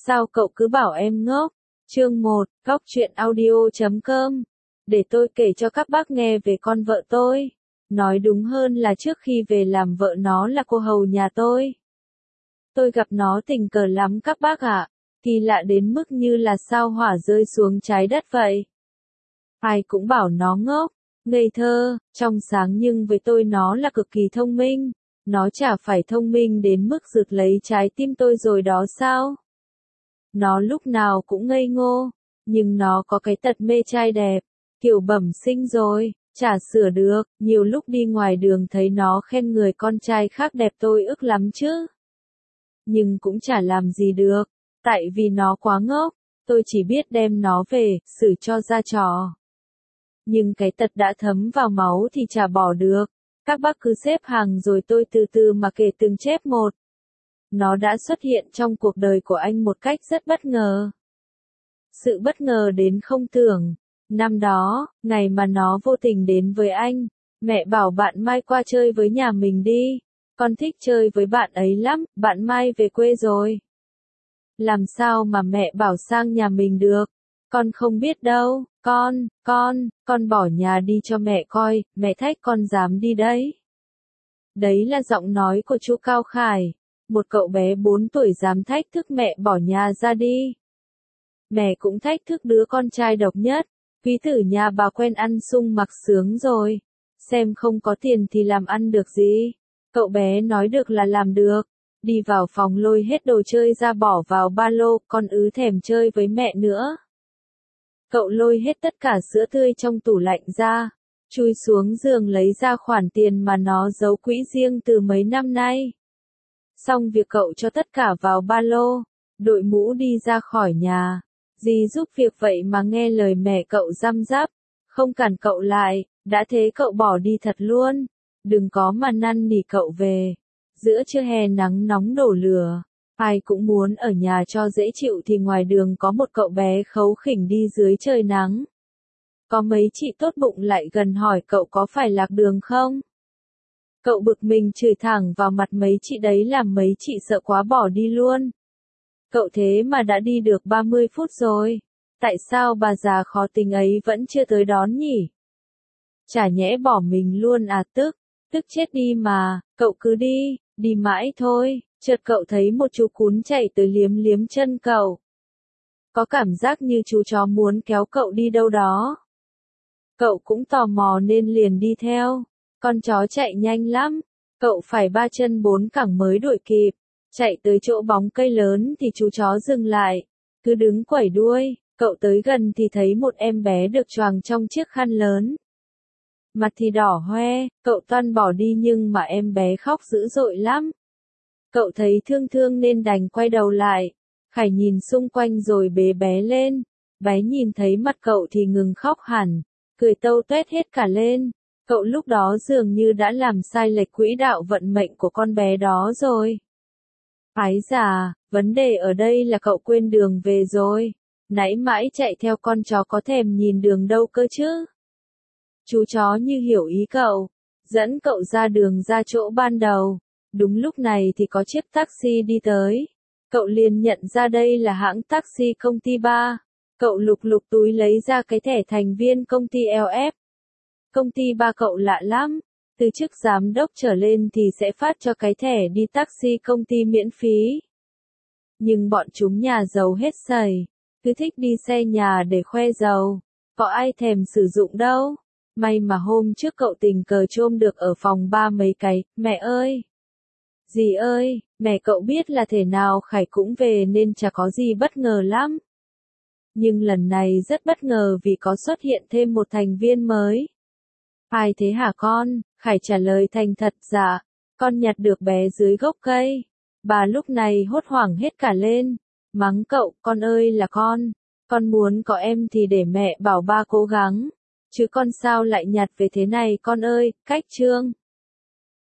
Sao cậu cứ bảo em ngốc? Chương 1, Góc truyện audio.com. Để tôi kể cho các bác nghe về con vợ tôi. Nói đúng hơn là trước khi về làm vợ nó là cô hầu nhà tôi. Tôi gặp nó tình cờ lắm các bác ạ. Kỳ lạ đến mức như là sao hỏa rơi xuống trái đất vậy. Ai cũng bảo nó ngốc, ngây thơ, trong sáng, nhưng với tôi nó là cực kỳ thông minh. Nó chả phải thông minh đến mức rượt lấy trái tim tôi rồi đó sao? Nó lúc nào cũng ngây ngô, nhưng nó có cái tật mê trai đẹp, kiểu bẩm sinh rồi, chả sửa được. Nhiều lúc đi ngoài đường thấy nó khen người con trai khác đẹp tôi ức lắm chứ. Nhưng cũng chả làm gì được, tại vì nó quá ngốc, tôi chỉ biết đem nó về, xử cho ra trò. Nhưng cái tật đã thấm vào máu thì chả bỏ được. Các bác cứ xếp hàng rồi tôi từ từ mà kể từng chép một. Nó đã xuất hiện trong cuộc đời của anh một cách rất bất ngờ. Sự bất ngờ đến không tưởng. Năm đó, ngày mà nó vô tình đến với anh, mẹ bảo bạn Mai qua chơi với nhà mình đi. Con thích chơi với bạn ấy lắm, bạn Mai về quê rồi. Làm sao mà mẹ bảo sang nhà mình được? Con không biết đâu, con bỏ nhà đi cho mẹ coi, mẹ thách con dám đi đấy. Đấy là giọng nói của chú Cao Khải, một cậu bé 4 tuổi dám thách thức mẹ bỏ nhà ra đi. Mẹ cũng thách thức đứa con trai độc nhất, quý tử nhà bà quen ăn sung mặc sướng rồi, xem không có tiền thì làm ăn được gì. Cậu bé nói được là làm được, đi vào phòng lôi hết đồ chơi ra bỏ vào ba lô, con ứ thèm chơi với mẹ nữa. Cậu lôi hết tất cả sữa tươi trong tủ lạnh ra, chui xuống giường lấy ra khoản tiền mà nó giấu quỹ riêng từ mấy năm nay. Xong việc cậu cho tất cả vào ba lô, đội mũ đi ra khỏi nhà. Dì giúp việc vậy mà nghe lời mẹ cậu răm rắp, không cản cậu lại, đã thế cậu bỏ đi thật luôn. Đừng có mà năn nỉ cậu về. Giữa trưa hè nắng nóng đổ lửa, ai cũng muốn ở nhà cho dễ chịu thì ngoài đường có một cậu bé khấu khỉnh đi dưới trời nắng. Có mấy chị tốt bụng lại gần hỏi cậu có phải lạc đường không? Cậu bực mình chửi thẳng vào mặt mấy chị đấy làm mấy chị sợ quá bỏ đi luôn. Cậu thế mà đã đi được 30 phút rồi. Tại sao bà già khó tính ấy vẫn chưa tới đón nhỉ? Chả nhẽ bỏ mình luôn à? Tức chết đi mà, cậu cứ đi, đi mãi thôi. Chợt cậu thấy một chú cún chạy tới liếm liếm chân cậu. Có cảm giác như chú chó muốn kéo cậu đi đâu đó. Cậu cũng tò mò nên liền đi theo. Con chó chạy nhanh lắm, cậu phải 3 chân 4 cẳng mới đuổi kịp. Chạy tới chỗ bóng cây lớn thì chú chó dừng lại, cứ đứng quẩy đuôi. Cậu tới gần thì thấy một em bé được choàng trong chiếc khăn lớn. Mặt thì đỏ hoe, cậu toan bỏ đi nhưng mà em bé khóc dữ dội lắm. Cậu thấy thương thương nên đành quay đầu lại. Khải nhìn xung quanh rồi bế bé lên. Bé nhìn thấy mặt cậu thì ngừng khóc hẳn, cười tâu tuét hết cả lên. Cậu lúc đó dường như đã làm sai lệch quỹ đạo vận mệnh của con bé đó rồi. Ái già, vấn đề ở đây là cậu quên đường về rồi. Nãy mãi chạy theo con chó có thèm nhìn đường đâu cơ chứ. Chú chó như hiểu ý cậu, dẫn cậu ra đường ra chỗ ban đầu. Đúng lúc này thì có chiếc taxi đi tới. Cậu liền nhận ra đây là hãng taxi công ty Ba. Cậu lục lục túi lấy ra cái thẻ thành viên công ty LF. Công ty Ba cậu lạ lắm. Từ chức giám đốc trở lên thì sẽ phát cho cái thẻ đi taxi công ty miễn phí. Nhưng bọn chúng nhà giàu hết sẩy, cứ thích đi xe nhà để khoe giàu. Có ai thèm sử dụng đâu. May mà hôm trước cậu tình cờ chôm được ở phòng Ba mấy cái. Mẹ ơi! Dì ơi! Mẹ cậu biết là thể nào Khải cũng về nên chả có gì bất ngờ lắm. Nhưng lần này rất bất ngờ vì có xuất hiện thêm một thành viên mới. Ai thế hả con? Khải trả lời thành thật, dạ. Con nhặt được bé dưới gốc cây. Bà lúc này hốt hoảng hết cả lên. Mắng cậu, con ơi là con muốn có em thì để mẹ bảo Ba cố gắng. Chứ con sao lại nhặt về thế này con ơi, cách chương.